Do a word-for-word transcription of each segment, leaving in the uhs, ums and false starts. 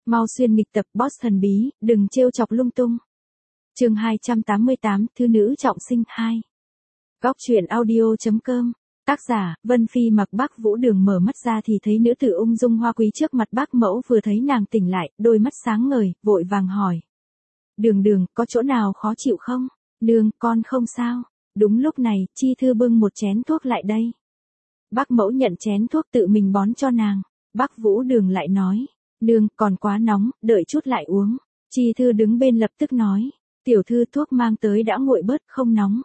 Mau xuyên nghịch tập boss thần bí, đừng trêu chọc lung tung. Chương hai trăm tám mươi tám, thứ nữ trọng sinh hai. Góc truyện audio chấm com. Tác giả, Vân Phi. Mặc Bác Vũ Đường mở mắt ra thì thấy nữ tử ung dung hoa quý trước mặt bác mẫu, vừa thấy nàng tỉnh lại, đôi mắt sáng ngời, vội vàng hỏi. Đường đường, có chỗ nào khó chịu không? Nương, con không sao. Đúng lúc này, Chi Thư bưng một chén thuốc lại đây. Bác mẫu nhận chén thuốc tự mình bón cho nàng. Bác Vũ Đường lại nói. Nương, còn quá nóng, đợi chút lại uống. Chi Thư đứng bên lập tức nói. Tiểu thư, thuốc mang tới đã nguội bớt, không nóng.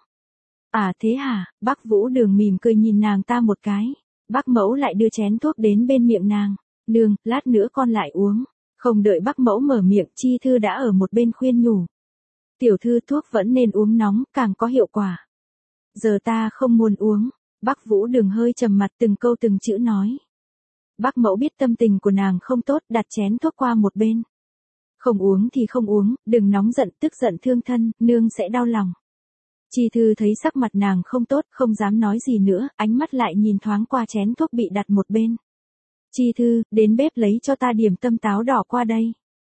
À thế hả? Bác Vũ Đường mỉm cười nhìn nàng ta một cái. Bác mẫu lại đưa chén thuốc đến bên miệng nàng. Nương, lát nữa con lại uống. Không đợi bác mẫu mở miệng, Chi Thư đã ở một bên khuyên nhủ. Tiểu thư, thuốc vẫn nên uống nóng, càng có hiệu quả. Giờ ta không muốn uống. Bác Vũ Đường hơi trầm mặt, từng câu từng chữ nói. Bác mẫu biết tâm tình của nàng không tốt, đặt chén thuốc qua một bên. Không uống thì không uống, đừng nóng giận, tức giận thương thân, nương sẽ đau lòng. Chi Thư thấy sắc mặt nàng không tốt, không dám nói gì nữa, ánh mắt lại nhìn thoáng qua chén thuốc bị đặt một bên. Chi Thư, đến bếp lấy cho ta điểm tâm táo đỏ qua đây.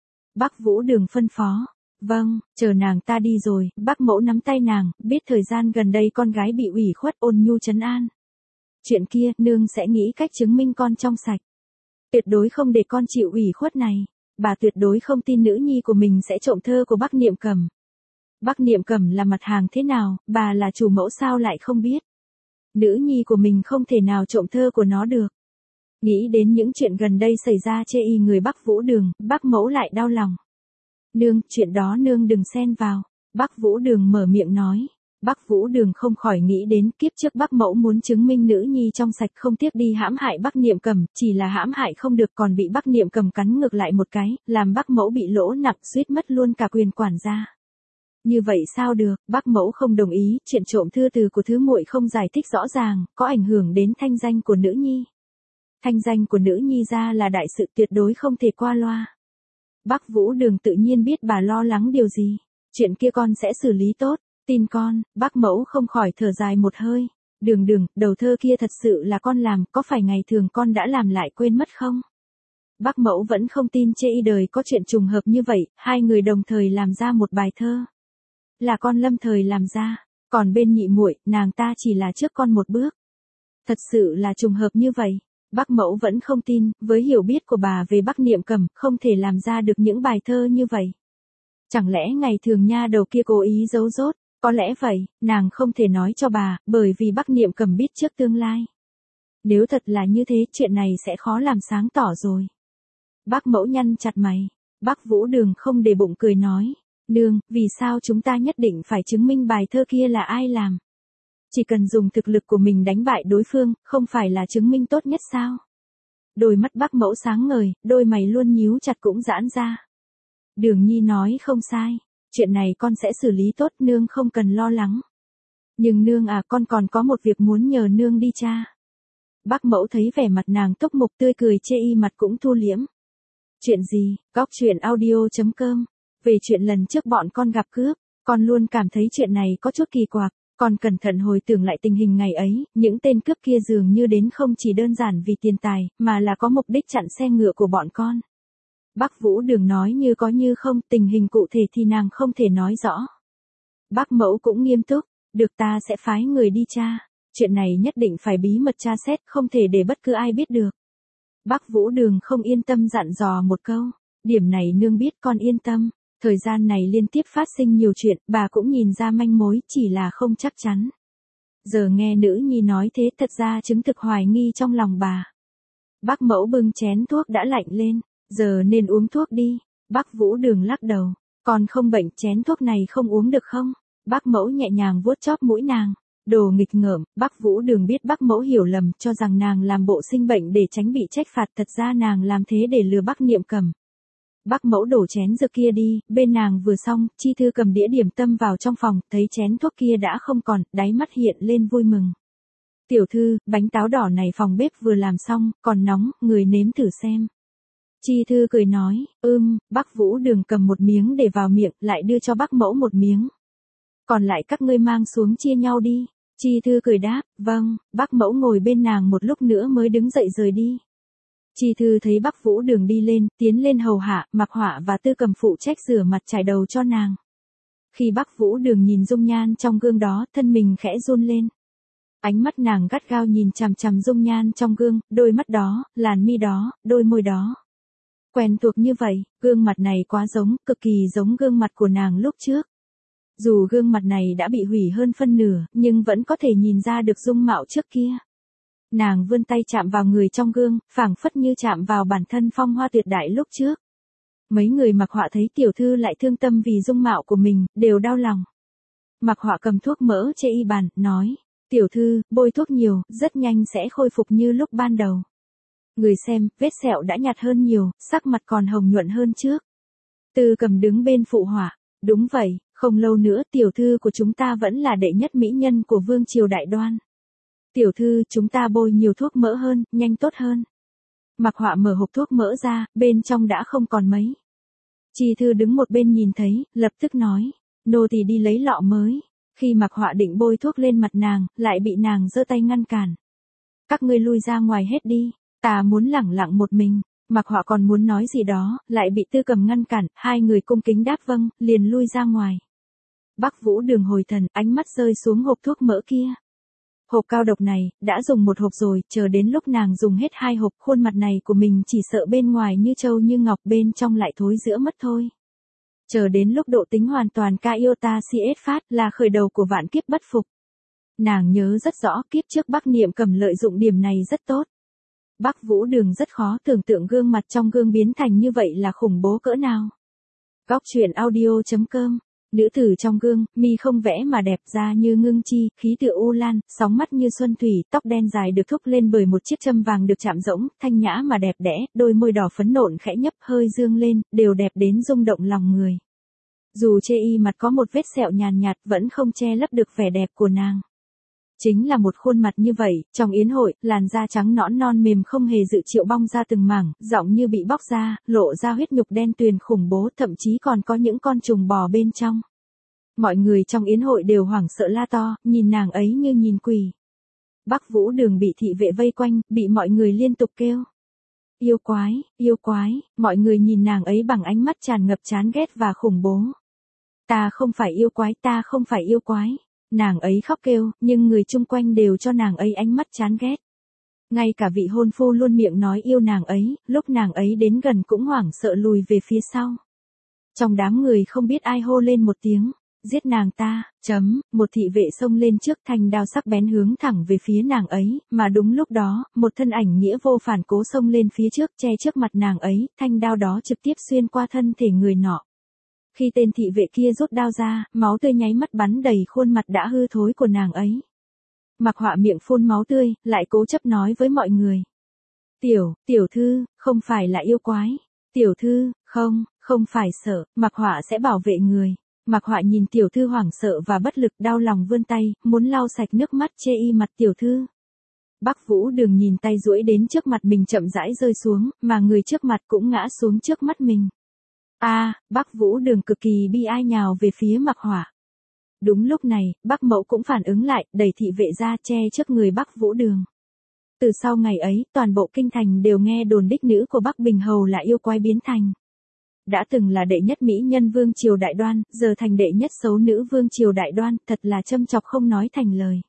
Bác Vũ Đường phân phó. Vâng, chờ nàng ta đi rồi, bác mẫu nắm tay nàng, biết thời gian gần đây con gái bị ủy khuất, ôn nhu trấn an. Chuyện kia, nương sẽ nghĩ cách chứng minh con trong sạch. Tuyệt đối không để con chịu ủy khuất này. Bà tuyệt đối không tin nữ nhi của mình sẽ trộm thơ của bác Niệm Cẩm. Bác Niệm Cẩm là mặt hàng thế nào, bà là chủ mẫu sao lại không biết. Nữ nhi của mình không thể nào trộm thơ của nó được. Nghĩ đến những chuyện gần đây xảy ra chê y người bác Vũ Đường, bác mẫu lại đau lòng. Nương, chuyện đó nương đừng xen vào. Bác Vũ Đường mở miệng nói. Bác Vũ Đường không khỏi nghĩ đến kiếp trước bác mẫu muốn chứng minh nữ nhi trong sạch, không tiếc đi hãm hại bác Niệm Cẩm, chỉ là hãm hại không được còn bị bác Niệm Cẩm cắn ngược lại một cái, làm bác mẫu bị lỗ nặng, suýt mất luôn cả quyền quản gia. Như vậy sao được, bác mẫu không đồng ý, chuyện trộm thư từ của thứ muội không giải thích rõ ràng, có ảnh hưởng đến thanh danh của nữ nhi. Thanh danh của nữ nhi ra là đại sự, tuyệt đối không thể qua loa. Bác Vũ Đường tự nhiên biết bà lo lắng điều gì, chuyện kia con sẽ xử lý tốt. Tin con. Bác mẫu không khỏi thở dài một hơi. Đường đường, đầu thơ kia thật sự là con làm, có phải ngày thường con đã làm lại quên mất không? Bác mẫu vẫn không tin chê y đời có chuyện trùng hợp như vậy, hai người đồng thời làm ra một bài thơ. Là con lâm thời làm ra, còn bên nhị muội, nàng ta chỉ là trước con một bước. Thật sự là trùng hợp như vậy. Bác mẫu vẫn không tin, với hiểu biết của bà về bác Niệm Cẩm, không thể làm ra được những bài thơ như vậy. Chẳng lẽ ngày thường nha đầu kia cố ý giấu dốt? Có lẽ vậy, nàng không thể nói cho bà, bởi vì bác Niệm Cẩm biết trước tương lai. Nếu thật là như thế, chuyện này sẽ khó làm sáng tỏ rồi. Bác mẫu nhăn chặt mày. Bác Vũ Đường không để bụng cười nói. Nương, vì sao chúng ta nhất định phải chứng minh bài thơ kia là ai làm? Chỉ cần dùng thực lực của mình đánh bại đối phương, không phải là chứng minh tốt nhất sao? Đôi mắt bác mẫu sáng ngời, đôi mày luôn nhíu chặt cũng giãn ra. Đường Nhi nói không sai. Chuyện này con sẽ xử lý tốt, nương không cần lo lắng. Nhưng nương à, con còn có một việc muốn nhờ nương đi cha. Bác mẫu thấy vẻ mặt nàng túc mục tươi cười chê y mặt cũng thu liễm. Chuyện gì? Góc truyện audio chấm com. Về chuyện lần trước bọn con gặp cướp, con luôn cảm thấy chuyện này có chút kỳ quặc. Con cẩn thận hồi tưởng lại tình hình ngày ấy, những tên cướp kia dường như đến không chỉ đơn giản vì tiền tài, mà là có mục đích chặn xe ngựa của bọn con. Bác Vũ Đường nói như có như không, tình hình cụ thể thì nàng không thể nói rõ. Bác mẫu cũng nghiêm túc, được ta sẽ phái người đi tra. Chuyện này nhất định phải bí mật tra xét, không thể để bất cứ ai biết được. Bác Vũ Đường không yên tâm dặn dò một câu. Điểm này nương biết, con yên tâm. Thời gian này liên tiếp phát sinh nhiều chuyện, bà cũng nhìn ra manh mối, chỉ là không chắc chắn. Giờ nghe nữ nhi nói thế, thật ra chứng thực hoài nghi trong lòng bà. Bác mẫu bưng chén thuốc đã lạnh lên. Giờ nên uống thuốc đi. Bác Vũ Đường lắc đầu. Con không bệnh, chén thuốc này không uống được không? Bác mẫu nhẹ nhàng vuốt chóp mũi nàng. Đồ nghịch ngợm, bác Vũ Đường biết bác mẫu hiểu lầm, cho rằng nàng làm bộ sinh bệnh để tránh bị trách phạt, thật ra nàng làm thế để lừa bác Niệm Cẩm. Bác mẫu đổ chén dược kia đi, bên nàng vừa xong, Chi Thư cầm đĩa điểm tâm vào trong phòng, thấy chén thuốc kia đã không còn, đáy mắt hiện lên vui mừng. Tiểu thư, bánh táo đỏ này phòng bếp vừa làm xong, còn nóng, người nếm thử xem. Chi Thư cười nói, ưm, bác Vũ Đường cầm một miếng để vào miệng, lại đưa cho bác mẫu một miếng. Còn lại các ngươi mang xuống chia nhau đi. Chi Thư cười đáp, vâng, bác mẫu ngồi bên nàng một lúc nữa mới đứng dậy rời đi. Chi Thư thấy Bắc Vũ Đường đi lên, tiến lên hầu hạ, Mạc Họa và Tư Cầm phụ trách rửa mặt chải đầu cho nàng. Khi Bắc Vũ Đường nhìn dung nhan trong gương đó, thân mình khẽ run lên. Ánh mắt nàng gắt gao nhìn chằm chằm dung nhan trong gương, đôi mắt đó, làn mi đó, đôi môi đó. Quen thuộc như vậy, gương mặt này quá giống, cực kỳ giống gương mặt của nàng lúc trước. Dù gương mặt này đã bị hủy hơn phân nửa, nhưng vẫn có thể nhìn ra được dung mạo trước kia. Nàng vươn tay chạm vào người trong gương, phảng phất như chạm vào bản thân phong hoa tuyệt đại lúc trước. Mấy người Mạc Họa thấy tiểu thư lại thương tâm vì dung mạo của mình, đều đau lòng. Mạc Họa cầm thuốc mỡ trên y bàn, nói, tiểu thư, bôi thuốc nhiều, rất nhanh sẽ khôi phục như lúc ban đầu. Người xem, vết sẹo đã nhạt hơn nhiều, sắc mặt còn hồng nhuận hơn trước. Tư Cầm đứng bên phụ họa, đúng vậy, không lâu nữa tiểu thư của chúng ta vẫn là đệ nhất mỹ nhân của vương triều Đại Đoan. Tiểu thư, chúng ta bôi nhiều thuốc mỡ hơn, nhanh tốt hơn. Mạc Họa mở hộp thuốc mỡ ra, bên trong đã không còn mấy. Chi Thư đứng một bên nhìn thấy, lập tức nói, nô tỳ đi lấy lọ mới. Khi Mạc Họa định bôi thuốc lên mặt nàng, lại bị nàng giơ tay ngăn cản. Các ngươi lui ra ngoài hết đi, ta muốn lẳng lặng một mình. Mạc Họa còn muốn nói gì đó, lại bị Tư Cầm ngăn cản, hai người cung kính đáp vâng, liền lui ra ngoài. Bắc Vũ Đường hồi thần, ánh mắt rơi xuống hộp thuốc mỡ kia. Hộp cao độc này, đã dùng một hộp rồi, chờ đến lúc nàng dùng hết hai hộp, khuôn mặt này của mình chỉ sợ bên ngoài như trâu như ngọc, bên trong lại thối rữa mất thôi. Chờ đến lúc độ tính hoàn toàn Iota xê ét phát là khởi đầu của vạn kiếp bất phục. Nàng nhớ rất rõ kiếp trước Bắc Niệm Cầm lợi dụng điểm này rất tốt. Bắc Vũ Đường rất khó tưởng tượng gương mặt trong gương biến thành như vậy là khủng bố cỡ nào. Góc truyện audio chấm com. Nữ tử trong gương, mi không vẽ mà đẹp, da như ngưng chi, khí tựa u lan, sóng mắt như xuân thủy, tóc đen dài được thúc lên bởi một chiếc châm vàng được chạm rỗng, thanh nhã mà đẹp đẽ, đôi môi đỏ phấn nộn khẽ nhấp hơi dương lên, đều đẹp đến rung động lòng người. Dù chê y mặt có một vết sẹo nhàn nhạt, vẫn không che lấp được vẻ đẹp của nàng. Chính là một khuôn mặt như vậy, trong yến hội, làn da trắng nõn non mềm không hề dự triệu bong ra từng mảng, giọng như bị bóc ra, lộ ra huyết nhục đen tuyền khủng bố, thậm chí còn có những con trùng bò bên trong. Mọi người trong yến hội đều hoảng sợ la to, nhìn nàng ấy như nhìn quỷ. Bắc Vũ Đường bị thị vệ vây quanh, bị mọi người liên tục kêu. Yêu quái, yêu quái, mọi người nhìn nàng ấy bằng ánh mắt tràn ngập chán ghét và khủng bố. Ta không phải yêu quái, ta không phải yêu quái. Nàng ấy khóc kêu, nhưng người chung quanh đều cho nàng ấy ánh mắt chán ghét. Ngay cả vị hôn phu luôn miệng nói yêu nàng ấy, lúc nàng ấy đến gần cũng hoảng sợ lùi về phía sau. Trong đám người không biết ai hô lên một tiếng, giết nàng ta, chấm, một thị vệ xông lên trước, thanh đao sắc bén hướng thẳng về phía nàng ấy, mà đúng lúc đó, một thân ảnh nghĩa vô phản cố xông lên phía trước, che trước mặt nàng ấy, thanh đao đó trực tiếp xuyên qua thân thể người nọ. Khi tên thị vệ kia rút đao ra, máu tươi nháy mắt bắn đầy khuôn mặt đã hư thối của nàng ấy. Mạc Họa miệng phun máu tươi, lại cố chấp nói với mọi người. Tiểu, tiểu thư, không phải là yêu quái. Tiểu thư, không, không phải sợ, Mạc Họa sẽ bảo vệ người. Mạc Họa nhìn tiểu thư hoảng sợ và bất lực, đau lòng vươn tay, muốn lau sạch nước mắt chê y mặt tiểu thư. Bắc Vũ Đường nhìn tay duỗi đến trước mặt mình chậm rãi rơi xuống, mà người trước mặt cũng ngã xuống trước mắt mình. A, à, Bắc Vũ Đường cực kỳ bi ai nhào về phía Mạc Họa. Đúng lúc này, Bắc Mẫu cũng phản ứng lại, đẩy thị vệ ra che trước người Bắc Vũ Đường. Từ sau ngày ấy, toàn bộ kinh thành đều nghe đồn đích nữ của Bắc Bình Hầu là yêu quái biến thành. Đã từng là đệ nhất mỹ nhân vương triều Đại Đoan, giờ thành đệ nhất xấu nữ vương triều Đại Đoan, thật là châm chọc không nói thành lời.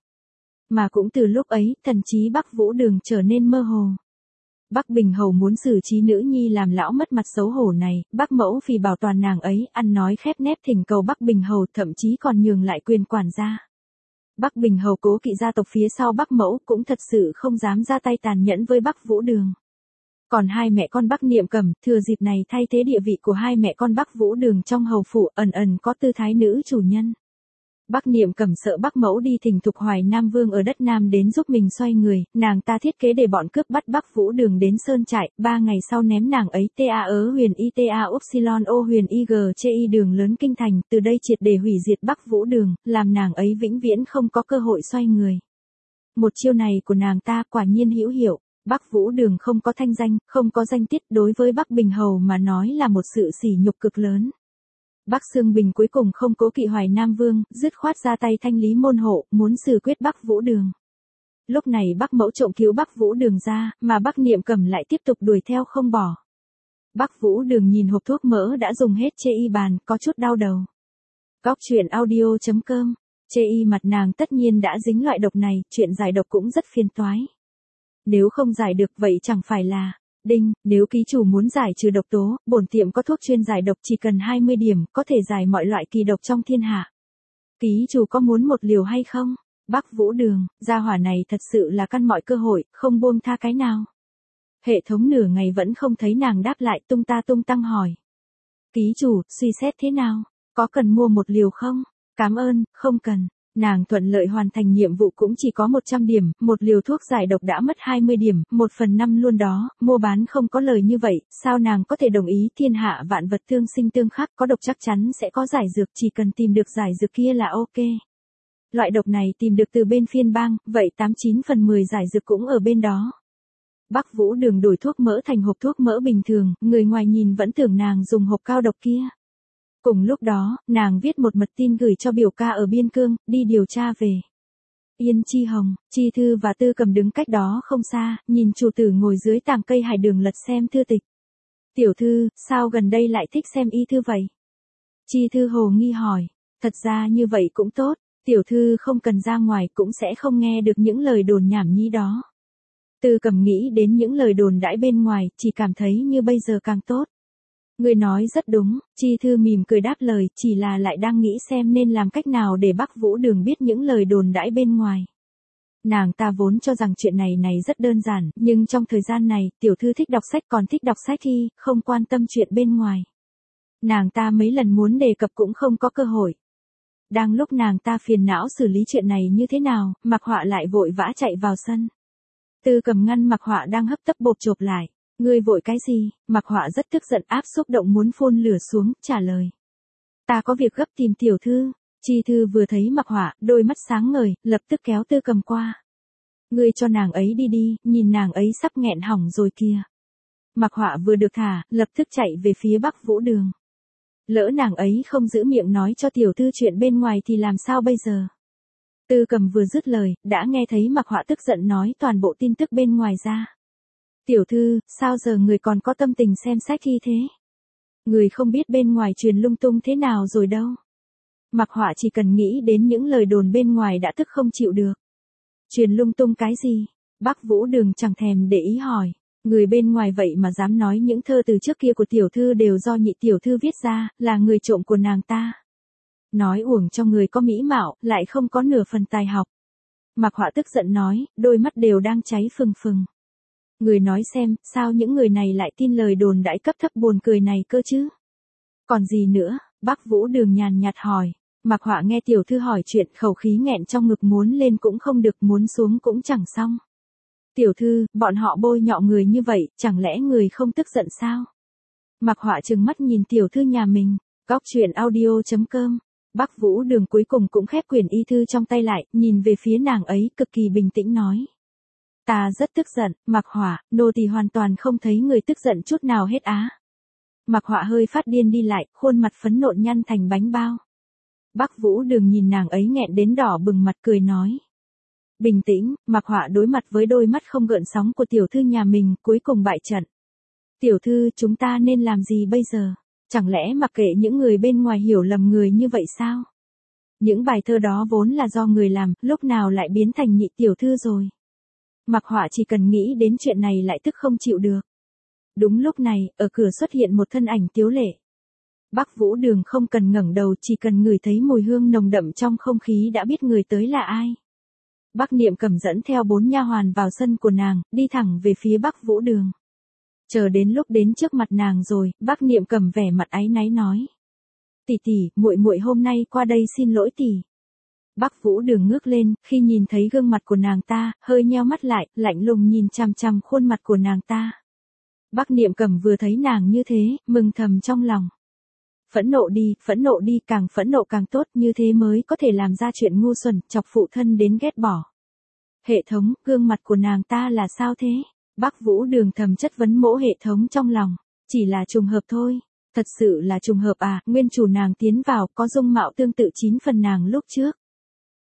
Mà cũng từ lúc ấy, thần trí Bắc Vũ Đường trở nên mơ hồ. Bắc Bình Hầu muốn xử trí nữ nhi làm lão mất mặt xấu hổ này, Bắc Mẫu vì bảo toàn nàng ấy, ăn nói khép nép thỉnh cầu Bắc Bình Hầu, thậm chí còn nhường lại quyền quản gia. Bắc Bình Hầu cố kỵ gia tộc phía sau Bắc Mẫu, cũng thật sự không dám ra tay tàn nhẫn với Bắc Vũ Đường. Còn hai mẹ con Bắc Niệm Cầm, thừa dịp này thay thế địa vị của hai mẹ con Bắc Vũ Đường trong hầu phủ, ẩn ẩn có tư thái nữ chủ nhân. Bắc Niệm Cầm sợ Bắc Mẫu đi thỉnh Thục Hoài Nam Vương ở đất Nam đến giúp mình xoay người, nàng ta thiết kế để bọn cướp bắt Bắc Vũ Đường đến sơn trại, ba ngày sau ném nàng ấy ta ớ huyền y ta upsilon o huyền y g chê y đường lớn kinh thành, từ đây triệt để hủy diệt Bắc Vũ Đường, làm nàng ấy vĩnh viễn không có cơ hội xoay người. Một chiêu này của nàng ta quả nhiên hữu hiệu. Bắc Vũ Đường không có thanh danh, không có danh tiết, đối với Bắc Bình Hầu mà nói là một sự sỉ nhục cực lớn. Bắc Xương Bình cuối cùng không cố kỵ Hoài Nam Vương, dứt khoát ra tay thanh lý môn hộ, muốn xử quyết Bắc Vũ Đường. Lúc này Bắc Mẫu trộm cứu Bắc Vũ Đường ra, mà Bắc Niệm Cẩm lại tiếp tục đuổi theo không bỏ. Bắc Vũ Đường nhìn hộp thuốc mỡ đã dùng hết chê y bàn, có chút đau đầu. Góc truyện audio chấm com, chê y mặt nàng tất nhiên đã dính loại độc này, chuyện giải độc cũng rất phiền toái. Nếu không giải được vậy chẳng phải là, đinh, nếu ký chủ muốn giải trừ độc tố, bổn tiệm có thuốc chuyên giải độc chỉ cần hai mươi điểm, có thể giải mọi loại kỳ độc trong thiên hạ. Ký chủ có muốn một liều hay không? Bắc Vũ Đường, gia hỏa này thật sự là căn mọi cơ hội, không buông tha cái nào. Hệ thống nửa ngày vẫn không thấy nàng đáp lại, tung ta tung tăng hỏi. Ký chủ, suy xét thế nào? Có cần mua một liều không? Cảm ơn, không cần. Nàng thuận lợi hoàn thành nhiệm vụ cũng chỉ có một trăm điểm, một liều thuốc giải độc đã mất hai mươi điểm, một phần năm luôn đó, mua bán không có lời như vậy, sao nàng có thể đồng ý thiên hạ vạn vật tương sinh tương khắc, có độc chắc chắn sẽ có giải dược, chỉ cần tìm được giải dược kia là ok. Loại độc này tìm được từ bên phiên bang, vậy tám chín phần mười giải dược cũng ở bên đó. Bắc Vũ Đường đổi thuốc mỡ thành hộp thuốc mỡ bình thường, người ngoài nhìn vẫn tưởng nàng dùng hộp cao độc kia. Cùng lúc đó, nàng viết một mật tin gửi cho biểu ca ở biên cương, đi điều tra về. Yên Chi Hồng, Chi Thư và Tư Cầm đứng cách đó không xa, nhìn chủ tử ngồi dưới tàng cây hải đường lật xem thư tịch. Tiểu thư, sao gần đây lại thích xem y thư vậy? Chi Thư hồ nghi hỏi, thật ra như vậy cũng tốt, tiểu thư không cần ra ngoài cũng sẽ không nghe được những lời đồn nhảm nhí đó. Tư Cầm nghĩ đến những lời đồn đãi bên ngoài, chỉ cảm thấy như bây giờ càng tốt. Người nói rất đúng, Chi Thư mỉm cười đáp lời, chỉ là lại đang nghĩ xem nên làm cách nào để Bắc Vũ Đường biết những lời đồn đãi bên ngoài. Nàng ta vốn cho rằng chuyện này này rất đơn giản, nhưng trong thời gian này, tiểu thư thích đọc sách còn thích đọc sách thi, không quan tâm chuyện bên ngoài. Nàng ta mấy lần muốn đề cập cũng không có cơ hội. Đang lúc nàng ta phiền não xử lý chuyện này như thế nào, Mạc Họa lại vội vã chạy vào sân. Tư Cầm ngăn Mạc Họa đang hấp tấp bộp chộp lại. Ngươi vội cái gì? Mạc Họa rất tức giận áp xúc động muốn phun lửa xuống, trả lời. Ta có việc gấp tìm tiểu thư. Chi Thư vừa thấy Mạc Họa, đôi mắt sáng ngời, lập tức kéo Tư Cầm qua. Ngươi cho nàng ấy đi đi, nhìn nàng ấy sắp nghẹn hỏng rồi kìa. Mạc Họa vừa được thả, lập tức chạy về phía Bắc Vũ Đường. Lỡ nàng ấy không giữ miệng nói cho tiểu thư chuyện bên ngoài thì làm sao bây giờ? Tư Cầm vừa dứt lời, đã nghe thấy Mạc Họa tức giận nói toàn bộ tin tức bên ngoài ra. Tiểu thư, sao giờ người còn có tâm tình xem sách thi thế? Người không biết bên ngoài truyền lung tung thế nào rồi đâu. Mạc Họa chỉ cần nghĩ đến những lời đồn bên ngoài đã tức không chịu được. Truyền lung tung cái gì? Bắc Vũ Đường chẳng thèm để ý hỏi. Người bên ngoài vậy mà dám nói những thơ từ trước kia của tiểu thư đều do nhị tiểu thư viết ra, là người trộm của nàng ta. Nói uổng cho người có mỹ mạo, lại không có nửa phần tài học. Mạc Họa tức giận nói, đôi mắt đều đang cháy phừng phừng. Người nói xem, sao những người này lại tin lời đồn đãi cấp thấp buồn cười này cơ chứ? Còn gì nữa? Bắc Vũ Đường nhàn nhạt hỏi. Mạc Họa nghe tiểu thư hỏi chuyện, khẩu khí nghẹn trong ngực, muốn lên cũng không được, muốn xuống cũng chẳng xong. Tiểu thư, bọn họ bôi nhọ người như vậy, chẳng lẽ người không tức giận sao? Mạc Họa trừng mắt nhìn tiểu thư nhà mình. Góc truyện audio chấm com. Bắc Vũ Đường cuối cùng cũng khép quyển y thư trong tay lại, nhìn về phía nàng ấy, cực kỳ bình tĩnh nói. Ta rất tức giận, Mạc Họa, nô tỳ hoàn toàn không thấy người tức giận chút nào hết á. Mạc Họa hơi phát điên đi lại, khuôn mặt phấn nộn nhăn thành bánh bao. Bắc Vũ Đường nhìn nàng ấy nghẹn đến đỏ bừng mặt cười nói. Bình tĩnh, Mạc Họa đối mặt với đôi mắt không gợn sóng của tiểu thư nhà mình, cuối cùng bại trận. Tiểu thư, chúng ta nên làm gì bây giờ? Chẳng lẽ mặc kệ những người bên ngoài hiểu lầm người như vậy sao? Những bài thơ đó vốn là do người làm, lúc nào lại biến thành nhị tiểu thư rồi? Mạc Họa chỉ cần nghĩ đến chuyện này lại tức không chịu được. Đúng lúc này, ở cửa xuất hiện một thân ảnh tiếu lệ. Bắc Vũ Đường không cần ngẩng đầu, chỉ cần ngửi thấy mùi hương nồng đậm trong không khí đã biết người tới là ai. Bắc Niệm Cẩm dẫn theo bốn nha hoàn vào sân của nàng, đi thẳng về phía Bắc Vũ Đường. Chờ đến lúc đến trước mặt nàng rồi, Bắc Niệm Cẩm vẻ mặt áy náy nói: "Tỷ tỷ, muội muội hôm nay qua đây xin lỗi tỷ." Bắc Vũ Đường ngước lên, khi nhìn thấy gương mặt của nàng ta, hơi nheo mắt lại, lạnh lùng nhìn chằm chằm khuôn mặt của nàng ta. Bắc Niệm Cẩm vừa thấy nàng như thế, mừng thầm trong lòng. Phẫn nộ đi, phẫn nộ đi, càng phẫn nộ càng tốt, như thế mới có thể làm ra chuyện ngu xuẩn, chọc phụ thân đến ghét bỏ. Hệ thống, gương mặt của nàng ta là sao thế? Bắc Vũ Đường thầm chất vấn mỗ hệ thống trong lòng. Chỉ là trùng hợp thôi. Thật sự là trùng hợp à, nguyên chủ nàng tiến vào có dung mạo tương tự chín phần nàng lúc trước.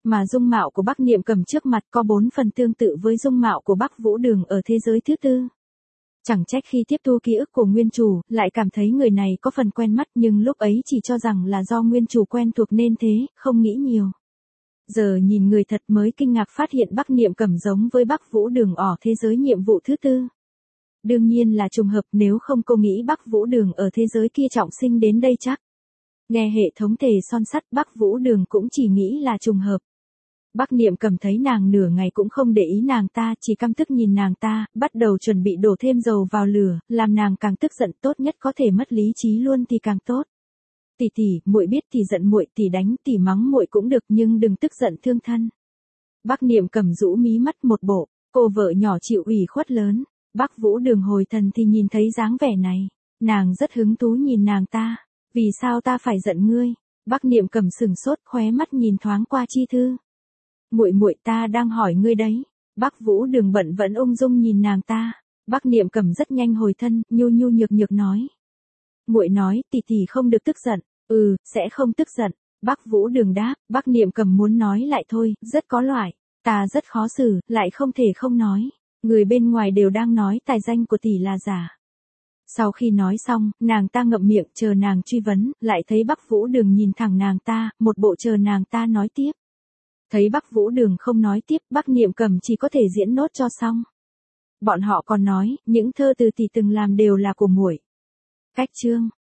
Mà dung mạo của Bắc Niệm Cầm trước mặt có bốn phần tương tự với dung mạo của Bắc Vũ Đường ở thế giới thứ tư. Chẳng trách khi tiếp thu ký ức của nguyên chủ, lại cảm thấy người này có phần quen mắt, nhưng lúc ấy chỉ cho rằng là do nguyên chủ quen thuộc nên thế, không nghĩ nhiều. Giờ nhìn người thật mới kinh ngạc phát hiện Bắc Niệm Cầm giống với Bắc Vũ Đường ở thế giới nhiệm vụ thứ tư. Đương nhiên là trùng hợp, nếu không cô nghĩ Bắc Vũ Đường ở thế giới kia trọng sinh đến đây chắc. Nghe hệ thống tề son sắt, Bắc Vũ Đường cũng chỉ nghĩ là trùng hợp. Bắc Niệm Cầm thấy nàng nửa ngày cũng không để ý nàng ta, chỉ căm tức nhìn nàng ta, bắt đầu chuẩn bị đổ thêm dầu vào lửa, làm nàng càng tức giận, tốt nhất có thể mất lý trí luôn thì càng tốt. Tỷ tỷ, muội biết tỷ giận muội, tỷ đánh, tỷ mắng muội cũng được, nhưng đừng tức giận thương thân. Bắc Niệm Cầm rũ mí mắt một bộ, cô vợ nhỏ chịu ủy khuất lớn. Bắc Vũ Đường hồi thần thì nhìn thấy dáng vẻ này, nàng rất hứng thú nhìn nàng ta. Vì sao ta phải giận ngươi? Bắc Niệm Cầm sừng sốt, khóe mắt nhìn thoáng qua Chi Thư. Muội muội, ta đang hỏi ngươi đấy. Bắc Vũ Đường bận vẫn ung dung nhìn nàng ta. Bắc Niệm Cầm rất nhanh hồi thân, nhu nhu nhược nhược nói. Muội nói, tỷ tỷ không được tức giận. Ừ, sẽ không tức giận. Bắc Vũ Đường đáp. Bắc Niệm Cầm muốn nói lại thôi, rất có loại. Ta rất khó xử, lại không thể không nói. Người bên ngoài đều đang nói tài danh của tỷ là giả. Sau khi nói xong, nàng ta ngậm miệng chờ nàng truy vấn, lại thấy Bắc Vũ Đường nhìn thẳng nàng ta, một bộ chờ nàng ta nói tiếp. Thấy Bắc Vũ Đường không nói tiếp, Bắc Niệm Cầm chỉ có thể diễn nốt cho xong. Bọn họ còn nói, những thơ từ tỷ từng làm đều là của muội. Cách chương